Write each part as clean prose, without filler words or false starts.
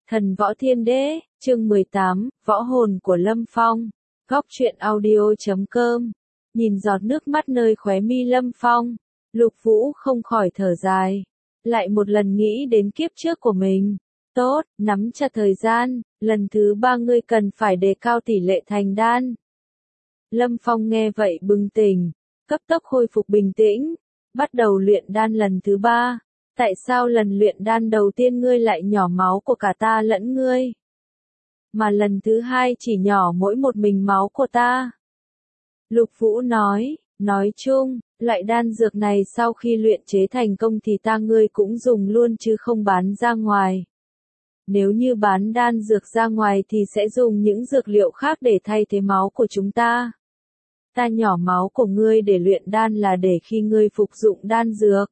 Thần Võ Thiên Đế, chương 18, Võ hồn của Lâm Phong. Góc truyện audio.com. Nhìn giọt nước mắt nơi khóe mi Lâm Phong, Lục Vũ không khỏi thở dài. Lại một lần nghĩ đến kiếp trước của mình. Tốt, nắm chặt thời gian, lần thứ 3 ngươi cần phải đề cao tỷ lệ thành đan. Lâm Phong nghe vậy bừng tỉnh, cấp tốc khôi phục bình tĩnh, bắt đầu luyện đan lần thứ 3. Tại sao lần luyện đan đầu tiên ngươi lại nhỏ máu của cả ta lẫn ngươi? Mà lần thứ 2 chỉ nhỏ mỗi một mình máu của ta. Lục Vũ nói chung, loại đan dược này sau khi luyện chế thành công thì ta ngươi cũng dùng luôn chứ không bán ra ngoài. Nếu như bán đan dược ra ngoài thì sẽ dùng những dược liệu khác để thay thế máu của chúng ta. Ta nhỏ máu của ngươi để luyện đan là để khi ngươi phục dụng đan dược,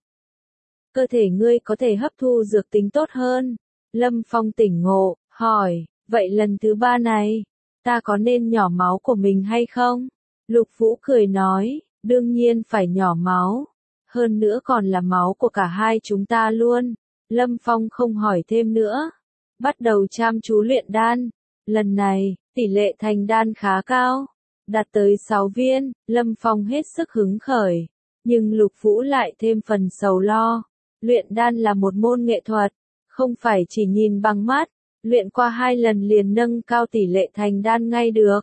cơ thể ngươi có thể hấp thu dược tính tốt hơn. Lâm Phong tỉnh ngộ, hỏi, vậy lần thứ 3 này, ta có nên nhỏ máu của mình hay không? Lục Vũ cười nói, đương nhiên phải nhỏ máu. Hơn nữa còn là máu của cả hai chúng ta luôn. Lâm Phong không hỏi thêm nữa. Bắt đầu chăm chú luyện đan. Lần này, tỷ lệ thành đan khá cao. Đạt tới 6 viên, Lâm Phong hết sức hứng khởi. Nhưng Lục Vũ lại thêm phần sầu lo. Luyện đan là một môn nghệ thuật, không phải chỉ nhìn bằng mắt, luyện qua 2 lần liền nâng cao tỷ lệ thành đan ngay được.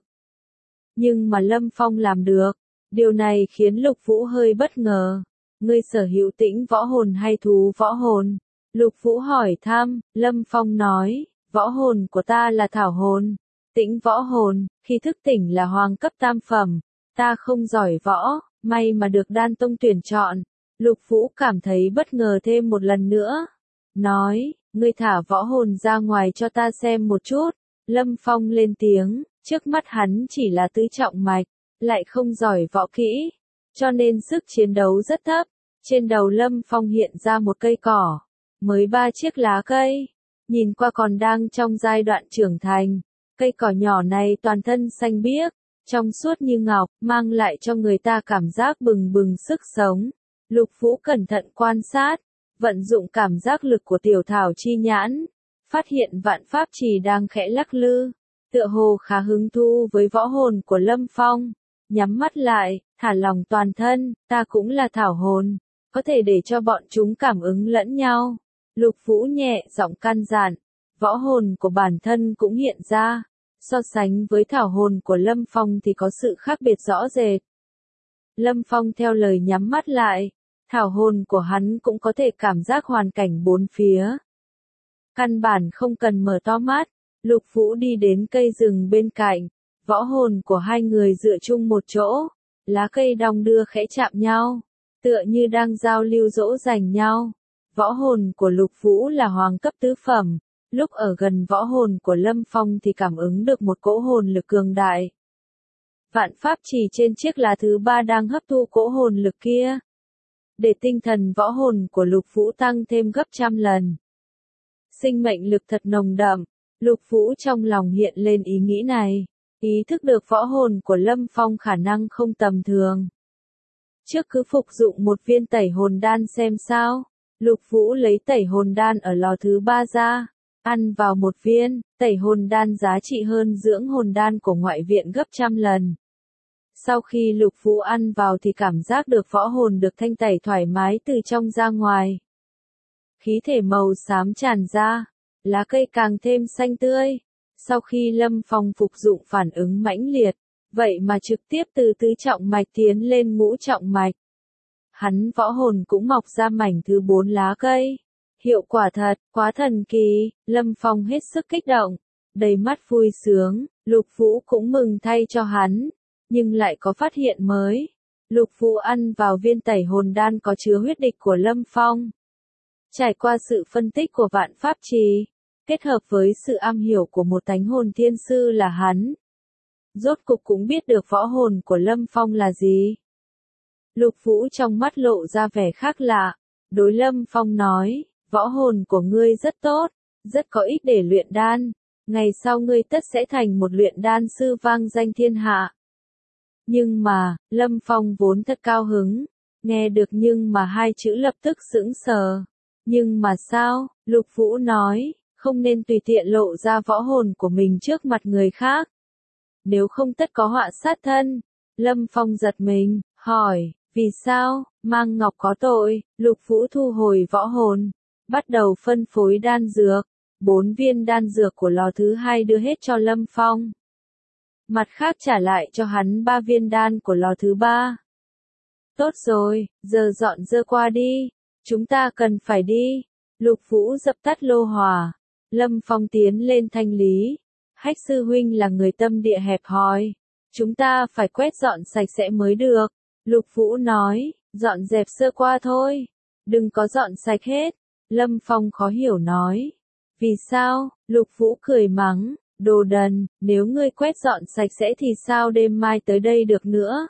Nhưng mà Lâm Phong làm được, điều này khiến Lục Vũ hơi bất ngờ. Ngươi sở hữu tĩnh võ hồn hay thú võ hồn? Lục Vũ hỏi thăm, Lâm Phong nói, võ hồn của ta là thảo hồn, tĩnh võ hồn, khi thức tỉnh là hoàng cấp tam phẩm, ta không giỏi võ, may mà được đan tông tuyển chọn. Lục Vũ cảm thấy bất ngờ thêm một lần nữa. Nói, ngươi thả võ hồn ra ngoài cho ta xem một chút. Lâm Phong lên tiếng, trước mắt hắn chỉ là tứ trọng mạch, lại không giỏi võ kỹ, cho nên sức chiến đấu rất thấp. Trên đầu Lâm Phong hiện ra một cây cỏ, mới 3 chiếc lá cây, nhìn qua còn đang trong giai đoạn trưởng thành. Cây cỏ nhỏ này toàn thân xanh biếc, trong suốt như ngọc, mang lại cho người ta cảm giác bừng bừng sức sống. Lục Vũ cẩn thận quan sát, vận dụng cảm giác lực của tiểu thảo chi nhãn, phát hiện vạn pháp trì đang khẽ lắc lư, tựa hồ khá hứng thú với võ hồn của Lâm Phong. Nhắm mắt lại, thả lòng toàn thân, ta cũng là thảo hồn, có thể để cho bọn chúng cảm ứng lẫn nhau. Lục Vũ nhẹ giọng căn dặn, võ hồn của bản thân cũng hiện ra, so sánh với thảo hồn của Lâm Phong thì có sự khác biệt rõ rệt. Lâm Phong theo lời nhắm mắt lại. Thảo hồn của hắn cũng có thể cảm giác hoàn cảnh bốn phía. Căn bản không cần mở to mắt, Lục Vũ đi đến cây rừng bên cạnh, võ hồn của hai người dựa chung một chỗ, lá cây đong đưa khẽ chạm nhau, tựa như đang giao lưu dỗ dành nhau. Võ hồn của Lục Vũ là hoàng cấp tứ phẩm, lúc ở gần võ hồn của Lâm Phong thì cảm ứng được một cỗ hồn lực cường đại. Vạn pháp trì trên chiếc lá thứ 3 đang hấp thu cỗ hồn lực kia, để tinh thần võ hồn của Lục Vũ tăng thêm gấp trăm lần. Sinh mệnh lực thật nồng đậm, Lục Vũ trong lòng hiện lên ý nghĩ này, ý thức được võ hồn của Lâm Phong khả năng không tầm thường. Trước cứ phục dụng một viên tẩy hồn đan xem sao. Lục Vũ lấy tẩy hồn đan ở lò thứ 3 ra, ăn vào một viên, tẩy hồn đan giá trị hơn dưỡng hồn đan của ngoại viện gấp trăm lần. Sau khi Lục Vũ ăn vào thì cảm giác được võ hồn được thanh tẩy thoải mái từ trong ra ngoài. Khí thể màu xám tràn ra, lá cây càng thêm xanh tươi. Sau khi Lâm Phong phục dụng phản ứng mãnh liệt, vậy mà trực tiếp từ tứ trọng mạch tiến lên ngũ trọng mạch. Hắn võ hồn cũng mọc ra mảnh thứ 4 lá cây. Hiệu quả thật, quá thần kỳ, Lâm Phong hết sức kích động, đầy mắt vui sướng, Lục Vũ cũng mừng thay cho hắn. Nhưng lại có phát hiện mới. Lục Vũ ăn vào viên tẩy hồn đan có chứa huyết địch của Lâm Phong. Trải qua sự phân tích của vạn pháp trì, kết hợp với sự am hiểu của một thánh hồn thiên sư là hắn, rốt cục cũng biết được võ hồn của Lâm Phong là gì. Lục Vũ trong mắt lộ ra vẻ khác lạ, đối Lâm Phong nói, võ hồn của ngươi rất tốt, rất có ích để luyện đan, ngày sau ngươi tất sẽ thành một luyện đan sư vang danh thiên hạ. Nhưng mà, Lâm Phong vốn thật cao hứng, nghe được nhưng mà 2 chữ lập tức sững sờ. Nhưng mà sao? Lục Vũ nói, không nên tùy tiện lộ ra võ hồn của mình trước mặt người khác. Nếu không tất có họa sát thân. Lâm Phong giật mình, hỏi, vì sao, mang ngọc có tội. Lục Vũ thu hồi võ hồn, bắt đầu phân phối đan dược. 4 viên đan dược của lò thứ 2 đưa hết cho Lâm Phong. Mặt khác trả lại cho hắn 3 viên đan của lò thứ 3. Tốt rồi, giờ dọn dơ qua đi. Chúng ta cần phải đi. Lục Vũ dập tắt lô hỏa. Lâm Phong tiến lên thanh lý. Hách sư huynh là người tâm địa hẹp hòi. Chúng ta phải quét dọn sạch sẽ mới được. Lục Vũ nói, dọn dẹp sơ qua thôi. Đừng có dọn sạch hết. Lâm Phong khó hiểu nói. Vì sao? Lục Vũ cười mắng, đồ đần, nếu ngươi quét dọn sạch sẽ thì sao đêm mai tới đây được nữa?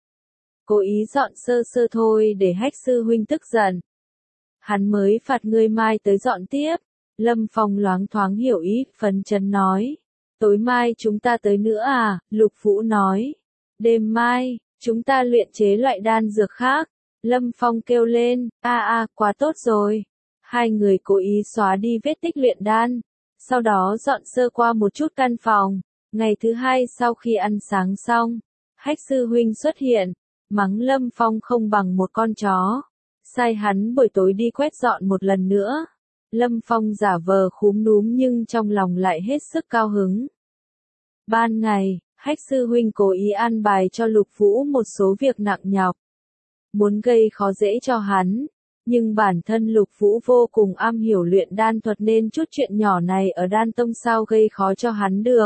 Cố ý dọn sơ sơ thôi để Hách sư huynh tức giận. Hắn mới phạt ngươi mai tới dọn tiếp. Lâm Phong loáng thoáng hiểu ý, phấn chấn nói. Tối mai chúng ta tới nữa à? Lục Vũ nói. Đêm mai, chúng ta luyện chế loại đan dược khác. Lâm Phong kêu lên, quá tốt rồi. Hai người cố ý xóa đi vết tích luyện đan. Sau đó dọn sơ qua một chút căn phòng. Ngày thứ 2 sau khi ăn sáng xong, Hách sư huynh xuất hiện, mắng Lâm Phong không bằng một con chó. Sai hắn buổi tối đi quét dọn một lần nữa. Lâm Phong giả vờ khúm núm nhưng trong lòng lại hết sức cao hứng. Ban ngày, Hách sư huynh cố ý an bài cho Lục Vũ một số việc nặng nhọc. Muốn gây khó dễ cho hắn. Nhưng bản thân Lục Vũ vô cùng am hiểu luyện đan thuật nên chút chuyện nhỏ này ở đan tông sao gây khó cho hắn được.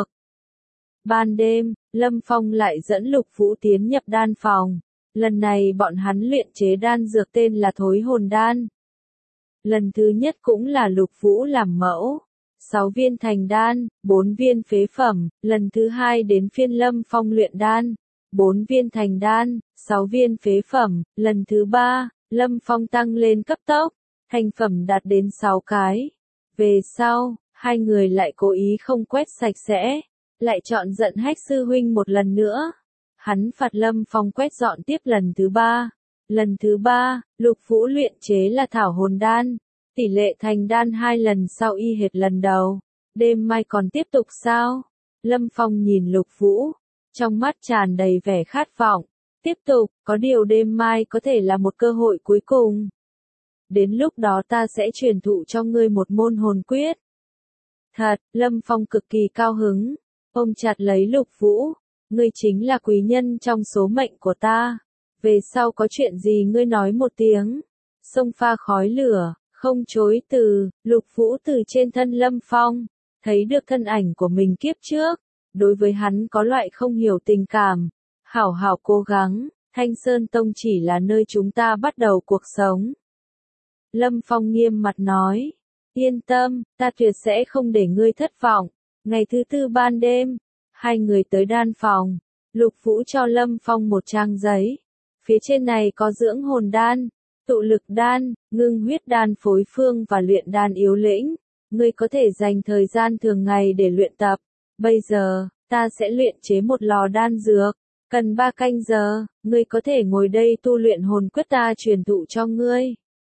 Ban đêm, Lâm Phong lại dẫn Lục Vũ tiến nhập đan phòng. Lần này bọn hắn luyện chế đan dược tên là Thối Hồn Đan. Lần thứ nhất cũng là Lục Vũ làm mẫu. 6 viên thành đan, 4 viên phế phẩm. Lần thứ 2 đến phiên Lâm Phong luyện đan. 4 viên thành đan, 6 viên phế phẩm. Lần thứ 3, Lâm Phong tăng lên cấp tốc. Thành phẩm đạt đến 6 cái. Về sau, hai người lại cố ý không quét sạch sẽ. Lại chọn giận Hách sư huynh một lần nữa. Hắn phạt Lâm Phong quét dọn tiếp lần thứ 3. Lần thứ 3, Lục Vũ luyện chế là Thảo Hồn Đan. Tỷ lệ thành đan 2 lần sau y hệt lần đầu. Đêm mai còn tiếp tục sao? Lâm Phong nhìn Lục Vũ, trong mắt tràn đầy vẻ khát vọng. Tiếp tục, có điều đêm mai có thể là một cơ hội cuối cùng. Đến lúc đó ta sẽ truyền thụ cho ngươi một môn hồn quyết. Thật, Lâm Phong cực kỳ cao hứng. Ôm chặt lấy Lục Vũ. Ngươi chính là quý nhân trong số mệnh của ta. Về sau có chuyện gì ngươi nói một tiếng. Xông pha khói lửa, không chối từ. Lục Vũ từ trên thân Lâm Phong, thấy được thân ảnh của mình kiếp trước. Đối với hắn có loại không hiểu tình cảm. Hảo hảo cố gắng, Thanh Sơn Tông chỉ là nơi chúng ta bắt đầu cuộc sống. Lâm Phong nghiêm mặt nói. Yên tâm, ta tuyệt sẽ không để ngươi thất vọng. Ngày thứ 4 ban đêm, hai người tới đan phòng. Lục Vũ cho Lâm Phong một trang giấy. Phía trên này có dưỡng hồn đan, tụ lực đan, ngưng huyết đan phối phương và luyện đan yếu lĩnh. Ngươi có thể dành thời gian thường ngày để luyện tập. Bây giờ, ta sẽ luyện chế một lò đan dược. Cần 3 canh giờ, ngươi có thể ngồi đây tu luyện hồn quyết ta truyền thụ cho ngươi.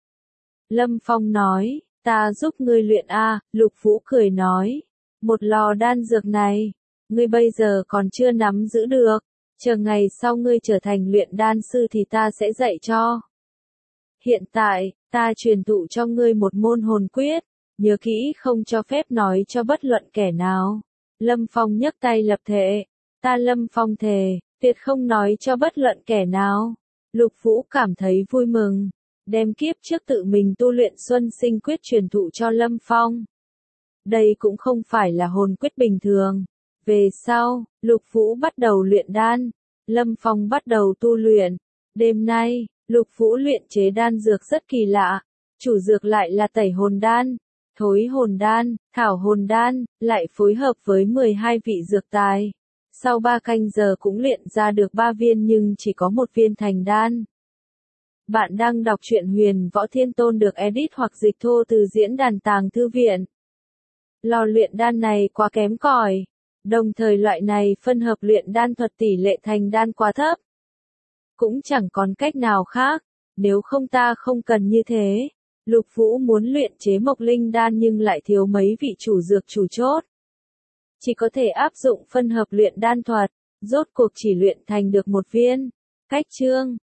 Lâm Phong nói, ta giúp ngươi luyện a. Lục Vũ cười nói, một lò đan dược này, ngươi bây giờ còn chưa nắm giữ được. Chờ ngày sau ngươi trở thành luyện đan sư thì ta sẽ dạy cho. Hiện tại, ta truyền thụ cho ngươi một môn hồn quyết, nhớ kỹ không cho phép nói cho bất luận kẻ nào. Lâm Phong nhấc tay lập thệ, ta Lâm Phong thề, tuyệt không nói cho bất luận kẻ nào. Lục Vũ cảm thấy vui mừng, đem kiếp trước tự mình tu luyện Xuân Sinh Quyết truyền thụ cho Lâm Phong. Đây cũng không phải là hồn quyết bình thường. Về sau, Lục Vũ bắt đầu luyện đan, Lâm Phong bắt đầu tu luyện. Đêm nay, Lục Vũ luyện chế đan dược rất kỳ lạ, chủ dược lại là tẩy hồn đan, thối hồn đan, thảo hồn đan, lại phối hợp với 12 vị dược tài. Sau 3 canh giờ cũng luyện ra được 3 viên nhưng chỉ có 1 viên thành đan. Bạn đang đọc truyện Huyền Võ Thiên Tôn được edit hoặc dịch thô từ diễn đàn Tàng Thư Viện. Lò luyện đan này quá kém cỏi. Đồng thời loại này phân hợp luyện đan thuật tỷ lệ thành đan quá thấp. Cũng chẳng còn cách nào khác, nếu không ta không cần như thế. Lục Vũ muốn luyện chế Mộc Linh đan nhưng lại thiếu mấy vị chủ dược chủ chốt. Chỉ có thể áp dụng phân hợp luyện đan thuật, rốt cuộc chỉ luyện thành được một viên. Cách chương